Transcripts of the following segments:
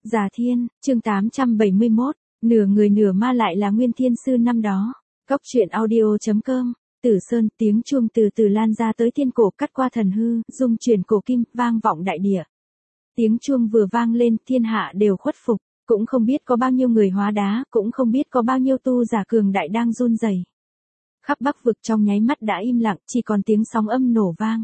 Già Thiên, chương 871, nửa người nửa ma lại là Nguyên Thiên Sư năm đó. Cóc truyện audio.com, Tử Sơn, tiếng chuông từ từ lan ra tới thiên cổ, cắt qua thần hư, dung chuyển cổ kim, vang vọng đại địa. Tiếng chuông vừa vang lên, thiên hạ đều khuất phục, cũng không biết có bao nhiêu người hóa đá, cũng không biết có bao nhiêu tu giả cường đại đang run rẩy. Khắp Bắc vực trong nháy mắt đã im lặng, chỉ còn tiếng sóng âm nổ vang.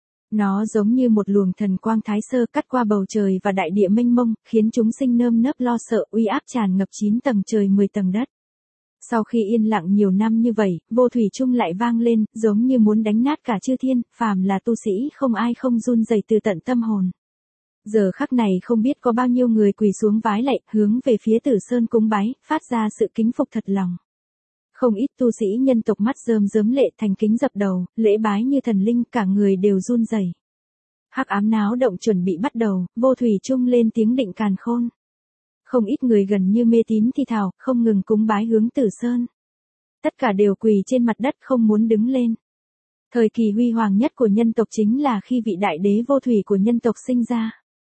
Nó giống như một luồng thần quang thái sơ cắt qua bầu trời và đại địa mênh mông, khiến chúng sinh nơm nớp lo sợ, uy áp tràn ngập 9 tầng trời 10 tầng đất. Sau khi yên lặng nhiều năm như vậy, vô thủy chung lại vang lên, giống như muốn đánh nát cả chư thiên, phàm là tu sĩ không ai không run rẩy từ tận tâm hồn. Giờ khắc này không biết có bao nhiêu người quỳ xuống vái lạy, hướng về phía Tử Sơn cúng bái, phát ra sự kính phục thật lòng. Không ít tu sĩ nhân tộc mắt rơm rớm lệ, thành kính dập đầu, lễ bái như thần linh, cả người đều run rẩy. Hắc ám náo động chuẩn bị bắt đầu, vô thủy chung lên tiếng định càn khôn. Không ít người gần như mê tín thì thào, không ngừng cúng bái hướng Tử Sơn. Tất cả đều quỳ trên mặt đất không muốn đứng lên. Thời kỳ huy hoàng nhất của nhân tộc chính là khi vị đại đế vô thủy của nhân tộc sinh ra.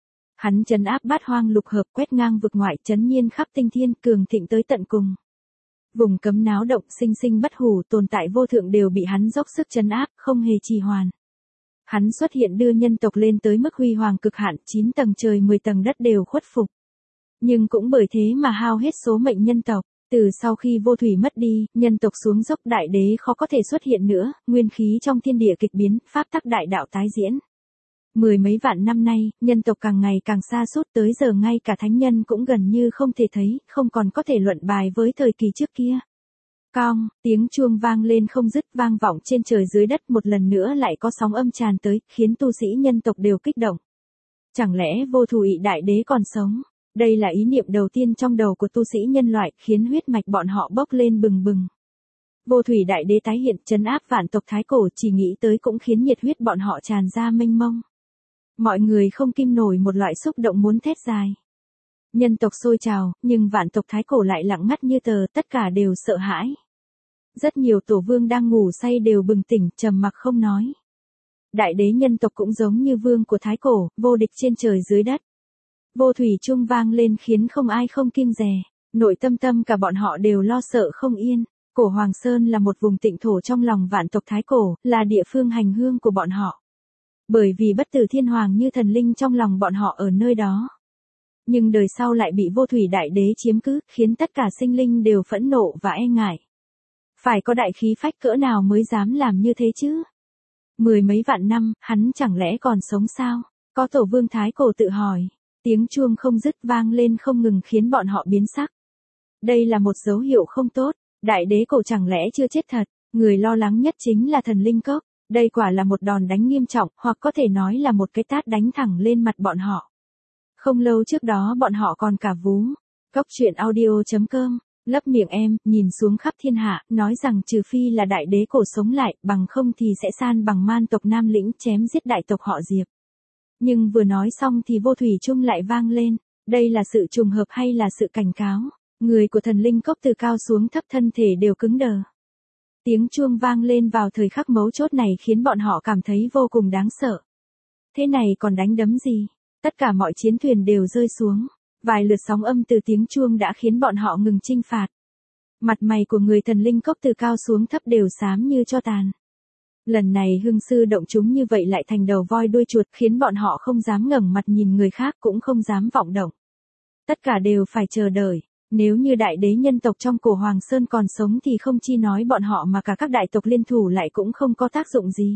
Hắn trấn áp bát hoang lục hợp, quét ngang vực ngoại, trấn nhiên khắp tinh thiên, cường thịnh tới tận cùng. Vùng cấm náo động, sinh sinh bất hủ, tồn tại vô thượng đều bị hắn dốc sức trấn áp, không hề trì hoãn. Hắn xuất hiện đưa nhân tộc lên tới mức huy hoàng cực hạn, 9 tầng trời 10 tầng đất đều khuất phục. Nhưng cũng bởi thế mà hao hết số mệnh nhân tộc. Từ sau khi vô thủy mất đi, nhân tộc xuống dốc, đại đế khó có thể xuất hiện nữa, nguyên khí trong thiên địa kịch biến, pháp tắc đại đạo tái diễn. Mười mấy vạn năm nay, nhân tộc càng ngày càng xa sút, tới giờ ngay cả thánh nhân cũng gần như không thể thấy, không còn có thể luận bài với thời kỳ trước kia. Cong, tiếng chuông vang lên không dứt, vang vọng trên trời dưới đất, một lần nữa lại có sóng âm tràn tới, khiến tu sĩ nhân tộc đều kích động. Chẳng lẽ vô thủy đại đế còn sống? Đây là ý niệm đầu tiên trong đầu của tu sĩ nhân loại, khiến huyết mạch bọn họ bốc lên bừng bừng. Vô thủy đại đế tái hiện, trấn áp vạn tộc thái cổ, chỉ nghĩ tới cũng khiến nhiệt huyết bọn họ tràn ra mênh mông. Mọi người không kìm nổi một loại xúc động muốn thét dài. Nhân tộc sôi trào, nhưng vạn tộc thái cổ lại lặng ngắt như tờ, tất cả đều sợ hãi. Rất nhiều tổ vương đang ngủ say đều bừng tỉnh, trầm mặc không nói. Đại đế nhân tộc cũng giống như vương của thái cổ, vô địch trên trời dưới đất. Vô thủy chung vang lên khiến không ai không kiêng dè, nội tâm cả bọn họ đều lo sợ không yên. Cổ Hoàng Sơn là một vùng tịnh thổ trong lòng vạn tộc thái cổ, là địa phương hành hương của bọn họ. Bởi vì bất tử thiên hoàng như thần linh trong lòng bọn họ ở nơi đó. Nhưng đời sau lại bị vô thủy đại đế chiếm cứ, khiến tất cả sinh linh đều phẫn nộ và e ngại. Phải có đại khí phách cỡ nào mới dám làm như thế chứ? Mười mấy vạn năm, hắn chẳng lẽ còn sống sao? Có tổ vương thái cổ tự hỏi. Tiếng chuông không dứt vang lên không ngừng khiến bọn họ biến sắc. Đây là một dấu hiệu không tốt, đại đế cổ chẳng lẽ chưa chết thật? Người lo lắng nhất chính là thần linh cốc. Đây quả là một đòn đánh nghiêm trọng, hoặc có thể nói là một cái tát đánh thẳng lên mặt bọn họ. Không lâu trước đó bọn họ còn cả vú. Cóc truyện audio.com, lấp miệng em, nhìn xuống khắp thiên hạ, nói rằng trừ phi là đại đế cổ sống lại, bằng không thì sẽ san bằng man tộc Nam Lĩnh, chém giết đại tộc họ Diệp. Nhưng vừa nói xong thì vô thủy chung lại vang lên. Đây là sự trùng hợp hay là sự cảnh cáo? Người của thần linh cốc từ cao xuống thấp thân thể đều cứng đờ. Tiếng chuông vang lên vào thời khắc mấu chốt này khiến bọn họ cảm thấy vô cùng đáng sợ. Thế này còn đánh đấm gì? Tất cả mọi chiến thuyền đều rơi xuống. Vài lượt sóng âm từ tiếng chuông đã khiến bọn họ ngừng chinh phạt. Mặt mày của người thần linh cốc từ cao xuống thấp đều xám như tro tàn. Lần này hưng sư động chúng như vậy lại thành đầu voi đuôi chuột, khiến bọn họ không dám ngẩng mặt nhìn người khác, cũng không dám vọng động. Tất cả đều phải chờ đợi. Nếu như đại đế nhân tộc trong cổ Hoàng Sơn còn sống thì không chi nói bọn họ mà cả các đại tộc liên thủ lại cũng không có tác dụng gì.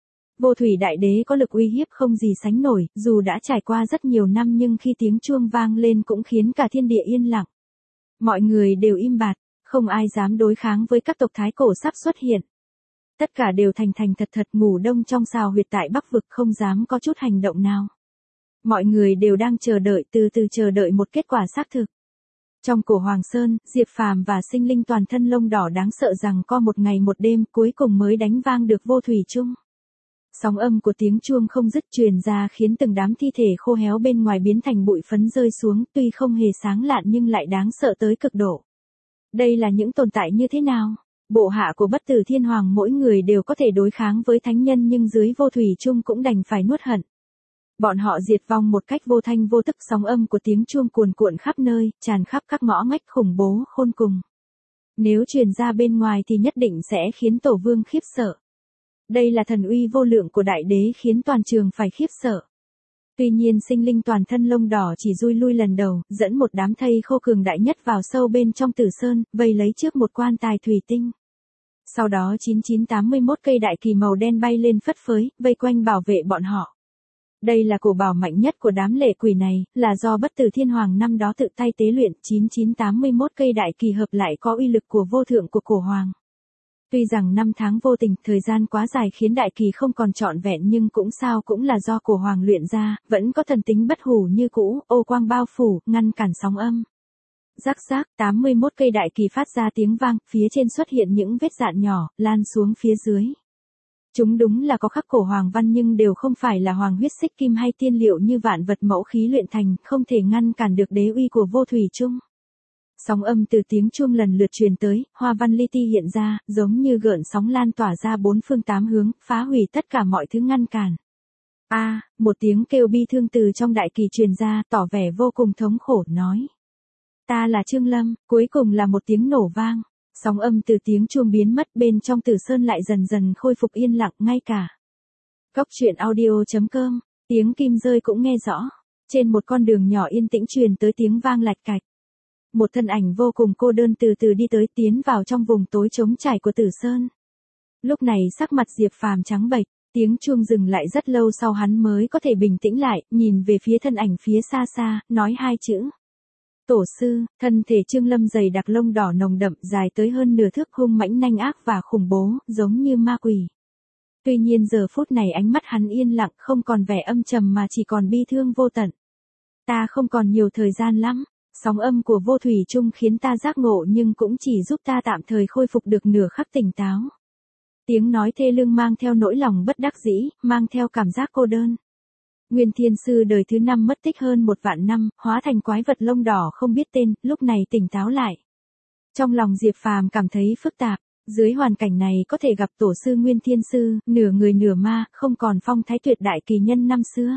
Vô thủy đại đế có lực uy hiếp không gì sánh nổi, dù đã trải qua rất nhiều năm nhưng khi tiếng chuông vang lên cũng khiến cả thiên địa yên lặng. Mọi người đều im bặt, không ai dám đối kháng với các tộc thái cổ sắp xuất hiện. Tất cả đều thành thật ngủ đông trong sào huyệt tại Bắc vực, không dám có chút hành động nào. Mọi người đều đang chờ đợi, từ từ chờ đợi một kết quả xác thực. Trong cổ Hoàng Sơn, Diệp Phàm và sinh linh toàn thân lông đỏ đáng sợ rằng co một ngày một đêm cuối cùng mới đánh vang được vô thủy chung. Sóng âm của tiếng chuông không dứt truyền ra khiến từng đám thi thể khô héo bên ngoài biến thành bụi phấn rơi xuống, tuy không hề sáng lạn nhưng lại đáng sợ tới cực độ. Đây là những tồn tại như thế nào? Bộ hạ của bất tử thiên hoàng mỗi người đều có thể đối kháng với thánh nhân nhưng dưới vô thủy chung cũng đành phải nuốt hận. Bọn họ diệt vong một cách vô thanh vô tức, sóng âm của tiếng chuông cuồn cuộn khắp nơi, tràn khắp các ngõ ngách khủng bố khôn cùng. Nếu truyền ra bên ngoài thì nhất định sẽ khiến tổ vương khiếp sợ. Đây là thần uy vô lượng của đại đế khiến toàn trường phải khiếp sợ. Tuy nhiên sinh linh toàn thân lông đỏ chỉ rui lui lần đầu, dẫn một đám thây khô cường đại nhất vào sâu bên trong Tử Sơn, vây lấy trước một quan tài thủy tinh. Sau đó 9981 cây đại kỳ màu đen bay lên phất phới, vây quanh bảo vệ bọn họ. Đây là cổ bảo mạnh nhất của đám lệ quỷ này, là do Bất Tử Thiên Hoàng năm đó tự tay tế luyện. 9981 cây đại kỳ hợp lại có uy lực của vô thượng của cổ hoàng. Tuy rằng năm tháng vô tình, thời gian quá dài khiến đại kỳ không còn trọn vẹn, nhưng cũng sao cũng là do cổ hoàng luyện ra, vẫn có thần tính bất hủ như cũ, ô quang bao phủ, ngăn cản sóng âm. Rắc rác, 81 cây đại kỳ phát ra tiếng vang, phía trên xuất hiện những vết dạn nhỏ, lan xuống phía dưới. Chúng đúng là có khắc cổ hoàng văn nhưng đều không phải là hoàng huyết xích kim hay tiên liệu như vạn vật mẫu khí luyện thành, không thể ngăn cản được đế uy của vô thủy chung. Sóng âm từ tiếng chuông lần lượt truyền tới, hoa văn li ti hiện ra, giống như gợn sóng lan tỏa ra bốn phương tám hướng, phá hủy tất cả mọi thứ ngăn cản. Một tiếng kêu bi thương từ trong đại kỳ truyền ra, tỏ vẻ vô cùng thống khổ, nói. Ta là Trương Lâm, cuối cùng là một tiếng nổ vang. Sóng âm từ tiếng chuông biến mất, bên trong Tử Sơn lại dần dần khôi phục yên lặng, ngay cả. Cốc truyện audio.com, tiếng kim rơi cũng nghe rõ. Trên một con đường nhỏ yên tĩnh truyền tới tiếng vang lạch cạch. Một thân ảnh vô cùng cô đơn từ từ đi tới, tiến vào trong vùng tối trống trải của Tử Sơn. Lúc này sắc mặt Diệp Phàm trắng bệch, tiếng chuông dừng lại rất lâu sau hắn mới có thể bình tĩnh lại, nhìn về phía thân ảnh phía xa xa, nói hai chữ. Tổ sư. Thân thể Trương Lâm dày đặc lông đỏ nồng đậm, dài tới hơn nửa thước, hung mãnh nhanh ác và khủng bố, giống như ma quỷ. Tuy nhiên giờ phút này ánh mắt hắn yên lặng, không còn vẻ âm trầm mà chỉ còn bi thương vô tận. Ta không còn nhiều thời gian lắm. Sóng âm của vô thủy chung khiến ta giác ngộ nhưng cũng chỉ giúp ta tạm thời khôi phục được nửa khắc tỉnh táo. Tiếng nói thê lương mang theo nỗi lòng bất đắc dĩ, mang theo cảm giác cô đơn. Nguyên Thiên Sư đời thứ 5 mất tích hơn 1 vạn năm, hóa thành quái vật lông đỏ không biết tên, lúc này tỉnh táo lại. Trong lòng Diệp Phàm cảm thấy phức tạp, dưới hoàn cảnh này có thể gặp tổ sư Nguyên Thiên Sư, nửa người nửa ma, không còn phong thái tuyệt đại kỳ nhân năm xưa.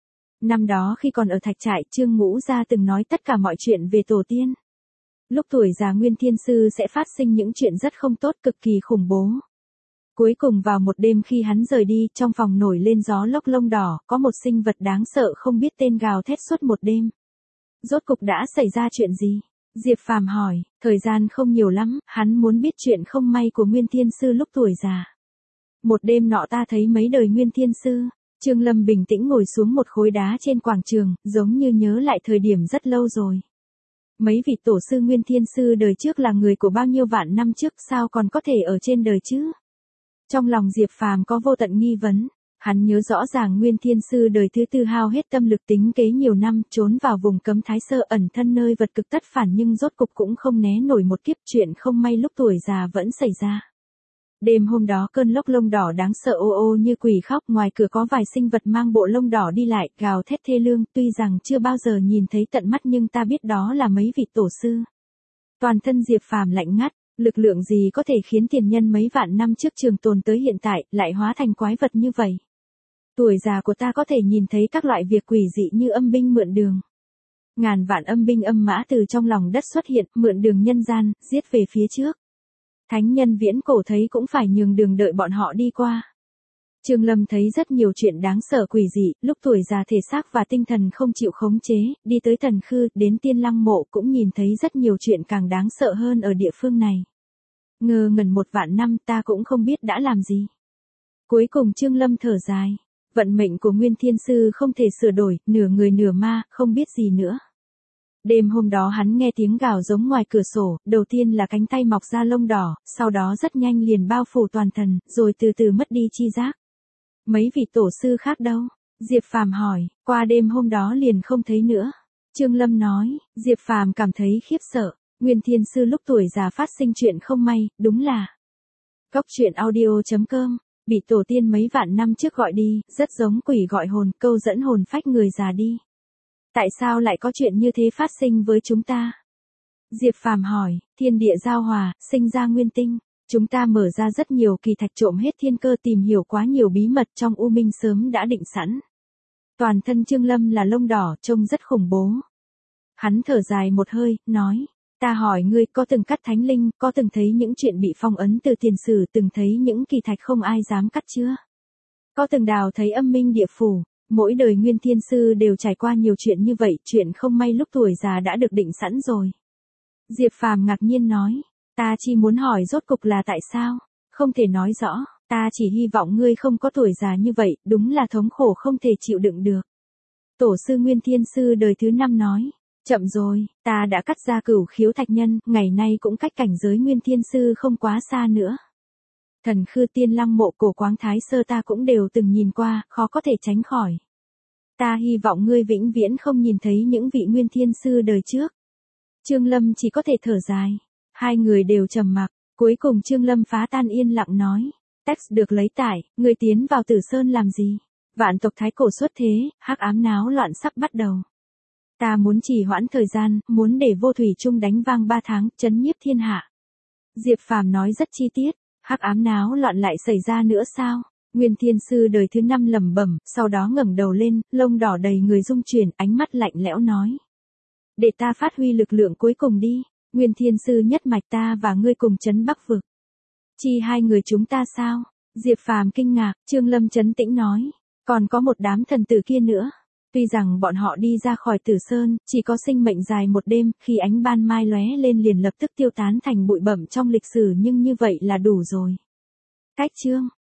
Năm đó khi còn ở Thạch Trại, Trương Ngũ Gia từng nói tất cả mọi chuyện về tổ tiên. Lúc tuổi già Nguyên Thiên Sư sẽ phát sinh những chuyện rất không tốt, cực kỳ khủng bố. Cuối cùng vào một đêm khi hắn rời đi, trong phòng nổi lên gió lốc lông đỏ, có một sinh vật đáng sợ không biết tên gào thét suốt một đêm. Rốt cục đã xảy ra chuyện gì? Diệp Phàm hỏi, thời gian không nhiều lắm, hắn muốn biết chuyện không may của Nguyên Thiên Sư lúc tuổi già. Một đêm nọ ta thấy mấy đời Nguyên Thiên Sư. Trương Lâm bình tĩnh ngồi xuống một khối đá trên quảng trường, giống như nhớ lại thời điểm rất lâu rồi. Mấy vị tổ sư Nguyên Thiên Sư đời trước là người của bao nhiêu vạn năm trước, sao còn có thể ở trên đời chứ? Trong lòng Diệp Phàm có vô tận nghi vấn, hắn nhớ rõ ràng Nguyên Thiên Sư đời thứ 4 hao hết tâm lực tính kế nhiều năm, trốn vào vùng cấm Thái Sơ ẩn thân nơi vật cực tất phản nhưng rốt cục cũng không né nổi một kiếp, chuyện không may lúc tuổi già vẫn xảy ra. Đêm hôm đó cơn lốc lông đỏ đáng sợ ô ô như quỷ khóc, ngoài cửa có vài sinh vật mang bộ lông đỏ đi lại, gào thét thê lương, tuy rằng chưa bao giờ nhìn thấy tận mắt nhưng ta biết đó là mấy vị tổ sư. Toàn thân Diệp Phàm lạnh ngắt, lực lượng gì có thể khiến tiền nhân mấy vạn năm trước trường tồn tới hiện tại, lại hóa thành quái vật như vậy. Tuổi già của ta có thể nhìn thấy các loại việc quỷ dị như âm binh mượn đường. Ngàn vạn âm binh âm mã từ trong lòng đất xuất hiện, mượn đường nhân gian, giết về phía trước. Thánh nhân viễn cổ thấy cũng phải nhường đường đợi bọn họ đi qua. Trương Lâm thấy rất nhiều chuyện đáng sợ quỷ dị, lúc tuổi già thể xác và tinh thần không chịu khống chế, đi tới Thần Khư, đến Tiên Lăng Mộ cũng nhìn thấy rất nhiều chuyện càng đáng sợ hơn ở địa phương này. Ngờ ngẩn 1 vạn năm ta cũng không biết đã làm gì. Cuối cùng Trương Lâm thở dài, vận mệnh của Nguyên Thiên Sư không thể sửa đổi, nửa người nửa ma, không biết gì nữa. Đêm hôm đó hắn nghe tiếng gào giống ngoài cửa sổ, đầu tiên là cánh tay mọc ra lông đỏ, sau đó rất nhanh liền bao phủ toàn thân, rồi từ từ mất đi chi giác. Mấy vị tổ sư khác đâu? Diệp Phàm hỏi, qua đêm hôm đó liền không thấy nữa. Trương Lâm nói, Diệp Phàm cảm thấy khiếp sợ, Nguyên Thiên Sư lúc tuổi già phát sinh chuyện không may, đúng là. Cốc truyện audio.com, bị tổ tiên mấy vạn năm trước gọi đi, rất giống quỷ gọi hồn, câu dẫn hồn phách người già đi. Tại sao lại có chuyện như thế phát sinh với chúng ta? Diệp Phàm hỏi, thiên địa giao hòa, sinh ra nguyên tinh. Chúng ta mở ra rất nhiều kỳ thạch trộm hết thiên cơ, tìm hiểu quá nhiều bí mật trong u minh sớm đã định sẵn. Toàn thân Trương Lâm là lông đỏ, trông rất khủng bố. Hắn thở dài một hơi, nói, ta hỏi ngươi có từng cắt thánh linh, có từng thấy những chuyện bị phong ấn từ tiền sử, từng thấy những kỳ thạch không ai dám cắt chưa? Có từng đào thấy âm minh địa phủ? Mỗi đời Nguyên Thiên Sư đều trải qua nhiều chuyện như vậy, chuyện không may lúc tuổi già đã được định sẵn rồi. Diệp Phàm ngạc nhiên nói, ta chỉ muốn hỏi rốt cục là tại sao? Không thể nói rõ, ta chỉ hy vọng ngươi không có tuổi già như vậy, đúng là thống khổ không thể chịu đựng được. Tổ sư Nguyên Thiên Sư đời thứ 5 nói, chậm rồi, ta đã cắt ra Cửu Khiếu Thạch Nhân, ngày nay cũng cách cảnh giới Nguyên Thiên Sư không quá xa nữa. Thần Khư Tiên Lăng Mộ Cổ Quáng Thái Sơ ta cũng đều từng nhìn qua, khó có thể tránh khỏi. Ta hy vọng ngươi vĩnh viễn không nhìn thấy những vị Nguyên Thiên Sư đời trước. Trương Lâm chỉ có thể thở dài. Hai người đều trầm mặc, cuối cùng Trương Lâm phá tan yên lặng nói. Text được lấy tải, ngươi tiến vào Tử Sơn làm gì? Vạn tộc Thái Cổ xuất thế, hắc ám náo loạn sắp bắt đầu. Ta muốn trì hoãn thời gian, muốn để Vô Thủy Trung đánh vang 3 tháng, chấn nhiếp thiên hạ. Diệp Phàm nói rất chi tiết, hắc ám náo loạn lại xảy ra nữa sao? Nguyên Thiên Sư đời thứ 5 lẩm bẩm, sau đó ngẩng đầu lên, lông đỏ đầy người rung chuyển, ánh mắt lạnh lẽo nói. Để ta phát huy lực lượng cuối cùng đi, Nguyên Thiên Sư nhất mạch ta và ngươi cùng chấn Bắc vực. Chi hai người chúng ta sao? Diệp Phàm kinh ngạc, Trương Lâm trấn tĩnh nói, còn có một đám thần tử kia nữa. Tuy rằng bọn họ đi ra khỏi Tử Sơn, chỉ có sinh mệnh dài một đêm, khi ánh ban mai lóe lên liền lập tức tiêu tán thành bụi bặm trong lịch sử, nhưng như vậy là đủ rồi. Cách chương